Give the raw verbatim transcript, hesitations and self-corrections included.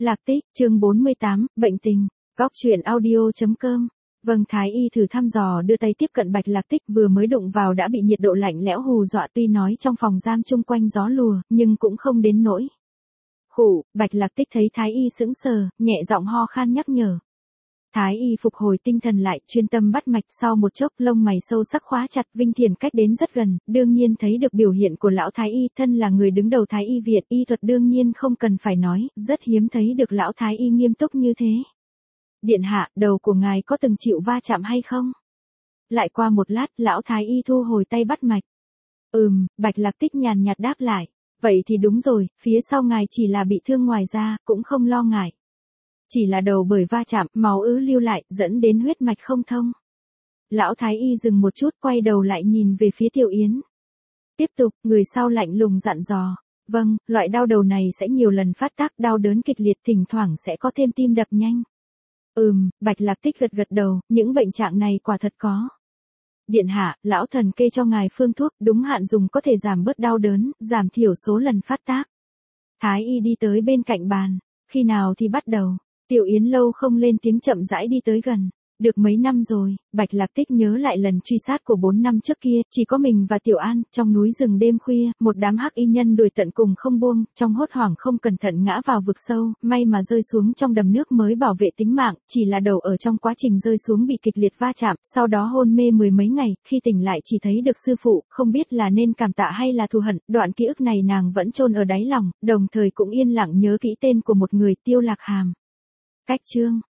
Lạc Tích, chương bốn mươi tám, bệnh tình. Góc truyện audio.com. Vâng, Thái y thử thăm dò đưa tay tiếp cận Bạch Lạc Tích, vừa mới đụng vào đã bị nhiệt độ lạnh lẽo hù dọa, tuy nói trong phòng giam chung quanh gió lùa, nhưng cũng không đến nỗi. Khụ, Bạch Lạc Tích thấy Thái y sững sờ, nhẹ giọng ho khan nhắc nhở. Thái y phục hồi tinh thần lại, chuyên tâm bắt mạch, sau một chốc lông mày sâu sắc khóa chặt. Vinh Thiền cách đến rất gần, đương nhiên thấy được biểu hiện của lão Thái y, thân là người đứng đầu Thái y viện, y thuật đương nhiên không cần phải nói, rất hiếm thấy được lão Thái y nghiêm túc như thế. Điện hạ, đầu của ngài có từng chịu va chạm hay không? Lại qua một lát, lão Thái y thu hồi tay bắt mạch. Ừm, Bạch Lạc Tích nhàn nhạt đáp lại. Vậy thì đúng rồi, phía sau ngài chỉ là bị thương ngoài da, cũng không lo ngại. Chỉ là đầu bởi va chạm, máu ứ lưu lại, dẫn đến huyết mạch không thông. Lão Thái y dừng một chút, quay đầu lại nhìn về phía Tiểu Yến. Tiếp tục, người sau lạnh lùng dặn dò. Vâng, loại đau đầu này sẽ nhiều lần phát tác, đau đớn kịch liệt, thỉnh thoảng sẽ có thêm tim đập nhanh. Ừm, Bạch Lạc Tích gật gật đầu, những bệnh trạng này quả thật có. Điện hạ, lão thần kê cho ngài phương thuốc, đúng hạn dùng có thể giảm bớt đau đớn, giảm thiểu số lần phát tác. Thái y đi tới bên cạnh bàn. Khi nào thì bắt đầu? Tiểu Yến lâu không lên tiếng, chậm rãi đi tới gần. Được mấy năm rồi, Bạch Lạc Tích nhớ lại lần truy sát của bốn năm trước kia, chỉ có mình và Tiểu An, trong núi rừng đêm khuya, một đám hắc y nhân đuổi tận cùng không buông, trong hốt hoảng không cẩn thận ngã vào vực sâu, may mà rơi xuống trong đầm nước mới bảo vệ tính mạng, chỉ là đầu ở trong quá trình rơi xuống bị kịch liệt va chạm, sau đó hôn mê mười mấy ngày, khi tỉnh lại chỉ thấy được sư phụ, không biết là nên cảm tạ hay là thù hận, đoạn ký ức này nàng vẫn chôn ở đáy lòng, đồng thời cũng yên lặng nhớ kỹ tên của một người, Tiêu Lạc Hàm. Cách chương